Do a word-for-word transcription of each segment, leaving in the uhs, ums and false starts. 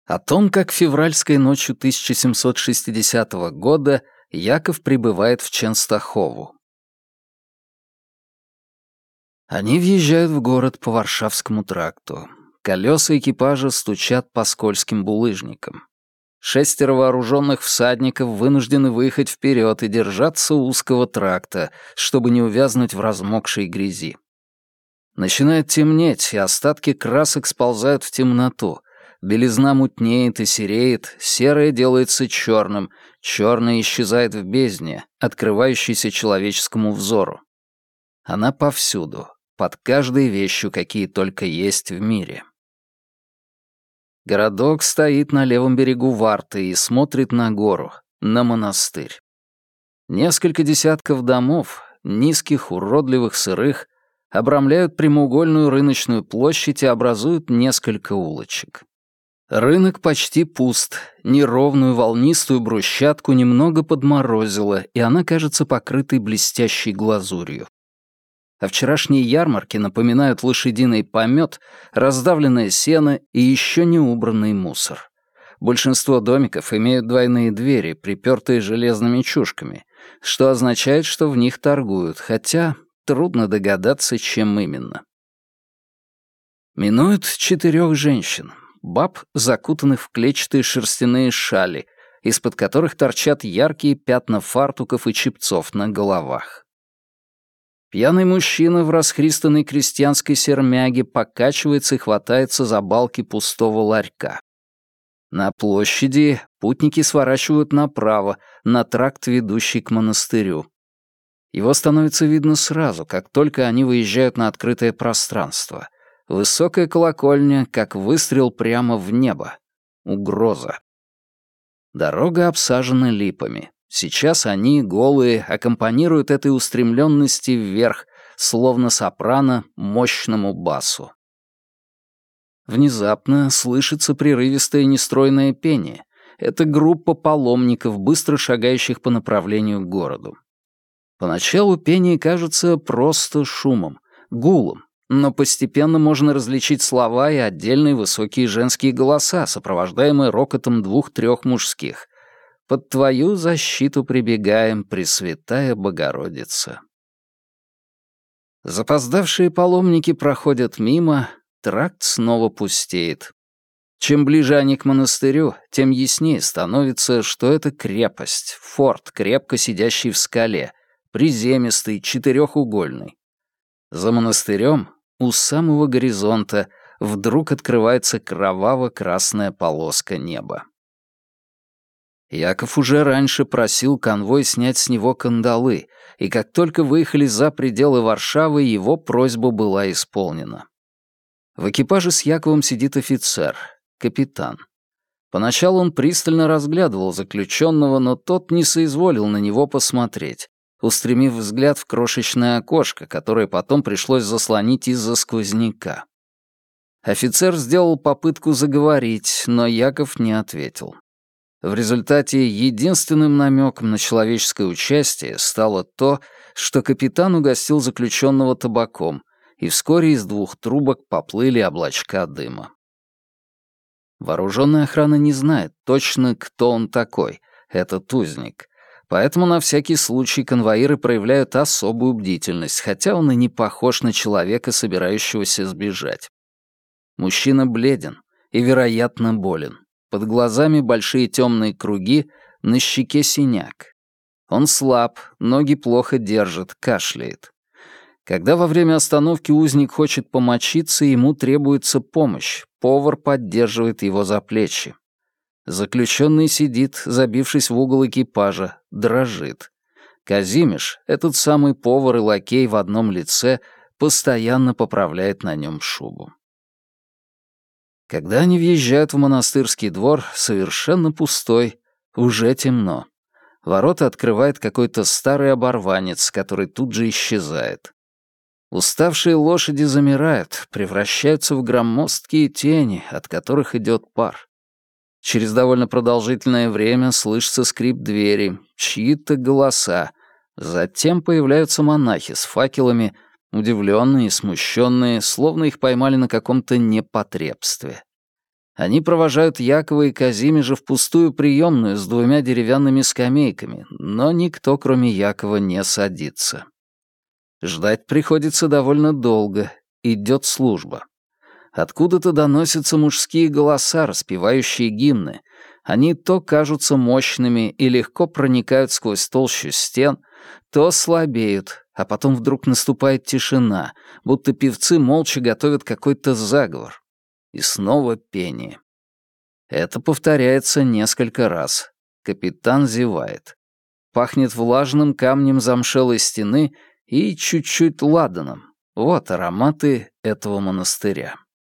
О том, как февральской ночью тысяча семьсот шестидесятого года Яков прибывает в Ченстахову. Они въезжают в город по Варшавскому тракту. Колеса экипажа стучат по скользким булыжникам. Шестеро вооруженных всадников вынуждены выехать вперед и держаться узкого тракта, чтобы не увязнуть в размокшей грязи. Начинает темнеть, и остатки красок сползают в темноту. Белизна мутнеет и сереет, серое делается черным, черное исчезает в бездне, открывающейся человеческому взору. Она повсюду, под каждой вещью, какие только есть в мире. Городок стоит на левом берегу Варты и смотрит на гору, на монастырь. Несколько десятков домов, низких, уродливых, сырых, обрамляют прямоугольную рыночную площадь и образуют несколько улочек. Рынок почти пуст, неровную волнистую брусчатку немного подморозило, и она кажется покрытой блестящей глазурью. А вчерашние ярмарки напоминают лошадиный помет, раздавленное сено и еще не убранный мусор. Большинство домиков имеют двойные двери, припертые железными чушками, что означает, что в них торгуют, хотя трудно догадаться, чем именно. Минуют четырех женщин, баб, закутанных в клетчатые шерстяные шали, из-под которых торчат яркие пятна фартуков и чепцов на головах. Пьяный мужчина в расхристанной крестьянской сермяге покачивается и хватается за балки пустого ларька. На площади путники сворачивают направо, на тракт, ведущий к монастырю. Его становится видно сразу, как только они выезжают на открытое пространство. Высокая колокольня, как выстрел прямо в небо. Угроза. Дорога обсажена липами. Сейчас они, голые, аккомпанируют этой устремленности вверх, словно сопрано, мощному басу. Внезапно слышится прерывистое нестройное пение. Это группа паломников, быстро шагающих по направлению к городу. Поначалу пение кажется просто шумом, гулом, но постепенно можно различить слова и отдельные высокие женские голоса, сопровождаемые рокотом двух-трех мужских. «Под твою защиту прибегаем, Пресвятая Богородица». Запоздавшие паломники проходят мимо, тракт снова пустеет. Чем ближе они к монастырю, тем яснее становится, что это крепость, форт, крепко сидящий в скале, приземистый, четырехугольный. За монастырем, у самого горизонта, вдруг открывается кроваво-красная полоска неба. Яков уже раньше просил конвой снять с него кандалы, и как только выехали за пределы Варшавы, его просьба была исполнена. В экипаже с Яковом сидит офицер, капитан. Поначалу он пристально разглядывал заключенного, но тот не соизволил на него посмотреть, устремив взгляд в крошечное окошко, которое потом пришлось заслонить из-за сквозняка. Офицер сделал попытку заговорить, но Яков не ответил. В результате единственным намеком на человеческое участие стало то, что капитан угостил заключенного табаком, и вскоре из двух трубок поплыли облачка дыма. Вооруженная охрана не знает точно, кто он такой, этот узник, поэтому на всякий случай конвоиры проявляют особую бдительность, хотя он и не похож на человека, собирающегося сбежать. Мужчина бледен и, вероятно, болен. Под глазами большие темные круги, на щеке синяк. Он слаб, ноги плохо держит, кашляет. Когда во время остановки узник хочет помочиться, ему требуется помощь, повар поддерживает его за плечи. Заключенный сидит, забившись в угол экипажа, дрожит. Казимиш, этот самый повар и лакей в одном лице, постоянно поправляет на нем шубу. Когда они въезжают в монастырский двор, совершенно пустой, уже темно. Ворота открывает какой-то старый оборванец, который тут же исчезает. Уставшие лошади замирают, превращаются в громоздкие тени, от которых идет пар. Через довольно продолжительное время слышится скрип двери, чьи-то голоса. Затем появляются монахи с факелами, удивленные и смущенные, словно их поймали на каком-то непотребстве. Они провожают Якова и Казимежа в пустую приемную с двумя деревянными скамейками, но никто, кроме Якова, не садится. Ждать приходится довольно долго, идет служба. Откуда-то доносятся мужские голоса, распевающие гимны. Они то кажутся мощными и легко проникают сквозь толщу стен, то слабеют, а потом вдруг наступает тишина, будто певцы молча готовят какой-то заговор. И снова пение. Это повторяется несколько раз. Капитан зевает. Пахнет влажным камнем замшелой стены и чуть-чуть ладаном. Вот ароматы этого монастыря.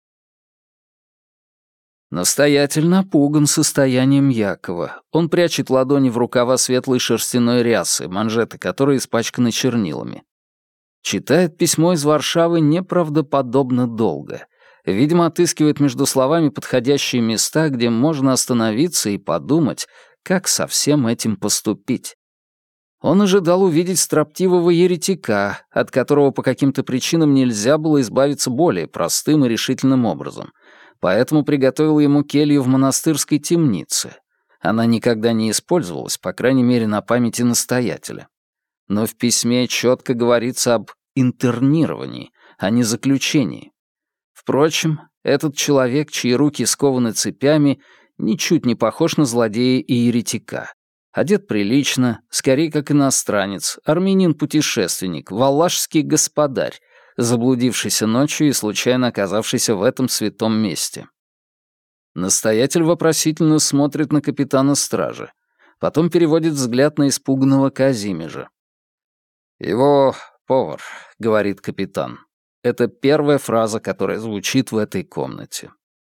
Настоятель напуган состоянием Якова. Он прячет ладони в рукава светлой шерстяной рясы, манжеты которой испачканы чернилами. Читает письмо из Варшавы неправдоподобно долго. Видимо, отыскивает между словами подходящие места, где можно остановиться и подумать, как со всем этим поступить. Он ожидал увидеть строптивого еретика, от которого по каким-то причинам нельзя было избавиться более простым и решительным образом, поэтому приготовил ему келью в монастырской темнице. Она никогда не использовалась, по крайней мере, на памяти настоятеля. Но в письме четко говорится об интернировании, а не заключении. Впрочем, этот человек, чьи руки скованы цепями, ничуть не похож на злодея и еретика. Одет прилично, скорее как иностранец, армянин-путешественник, валашский господарь, заблудившийся ночью и случайно оказавшийся в этом святом месте. Настоятель вопросительно смотрит на капитана стражи, потом переводит взгляд на испуганного Казимежа. «Его повар», — говорит капитан. Это первая фраза, которая звучит в этой комнате.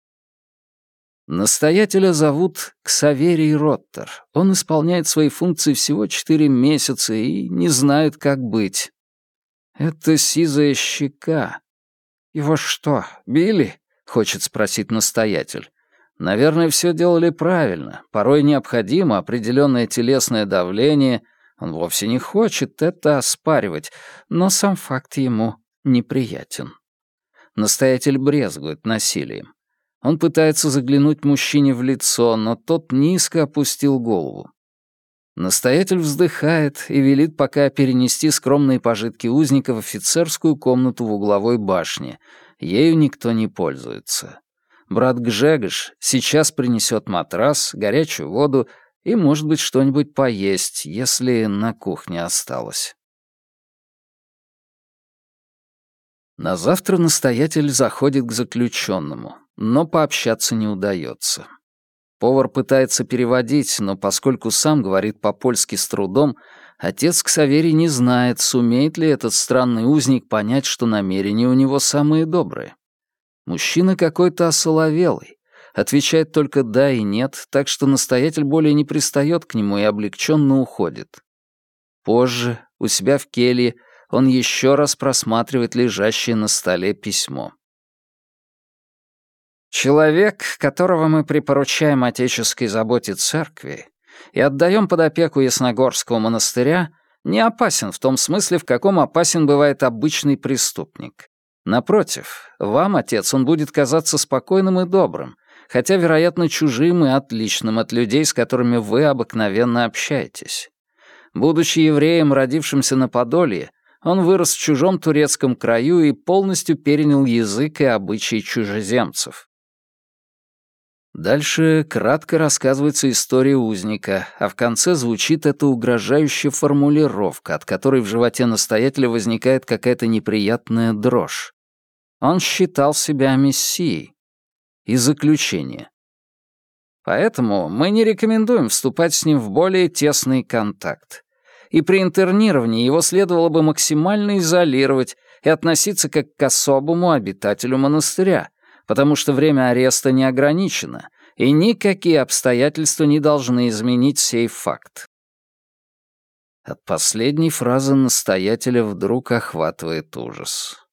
Настоятеля зовут Ксаверий Роттер. Он исполняет свои функции всего четыре месяца и не знает, как быть. Это сизая щека. «Его что, били?» — хочет спросить настоятель. Наверное, все делали правильно. Порой необходимо определенное телесное давление. Он вовсе не хочет это оспаривать, но сам факт ему неприятен. Настоятель брезгует насилием. Он пытается заглянуть мужчине в лицо, но тот низко опустил голову. Настоятель вздыхает и велит пока перенести скромные пожитки узника в офицерскую комнату в угловой башне. Ею никто не пользуется. Брат Гжегош сейчас принесет матрас, горячую воду и, может быть, что-нибудь поесть, если на кухне осталось. На завтра настоятель заходит к заключенному, но пообщаться не удается. Повар пытается переводить, но поскольку сам говорит по-польски с трудом, отец Ксаверий не знает, сумеет ли этот странный узник понять, что намерения у него самые добрые. Мужчина какой-то осоловелый, отвечает только «да» и «нет», так что настоятель более не пристает к нему и облегченно уходит. Позже, у себя в келье, он еще раз просматривает лежащее на столе письмо. «Человек, которого мы припоручаем отеческой заботе церкви и отдаем под опеку Ясногорского монастыря, не опасен в том смысле, в каком опасен бывает обычный преступник. Напротив, вам, отец, он будет казаться спокойным и добрым, хотя, вероятно, чужим и отличным от людей, с которыми вы обыкновенно общаетесь. Будучи евреем, родившимся на Подолье, он вырос в чужом турецком краю и полностью перенял язык и обычаи чужеземцев». Дальше кратко рассказывается история узника, а в конце звучит эта угрожающая формулировка, от которой в животе настоятеля возникает какая-то неприятная дрожь. Он считал себя мессией. И заключение. Поэтому мы не рекомендуем вступать с ним в более тесный контакт. И при интернировании его следовало бы максимально изолировать и относиться как к особому обитателю монастыря, потому что время ареста не ограничено, и никакие обстоятельства не должны изменить сей факт. От последней фразы настоятеля вдруг охватывает ужас.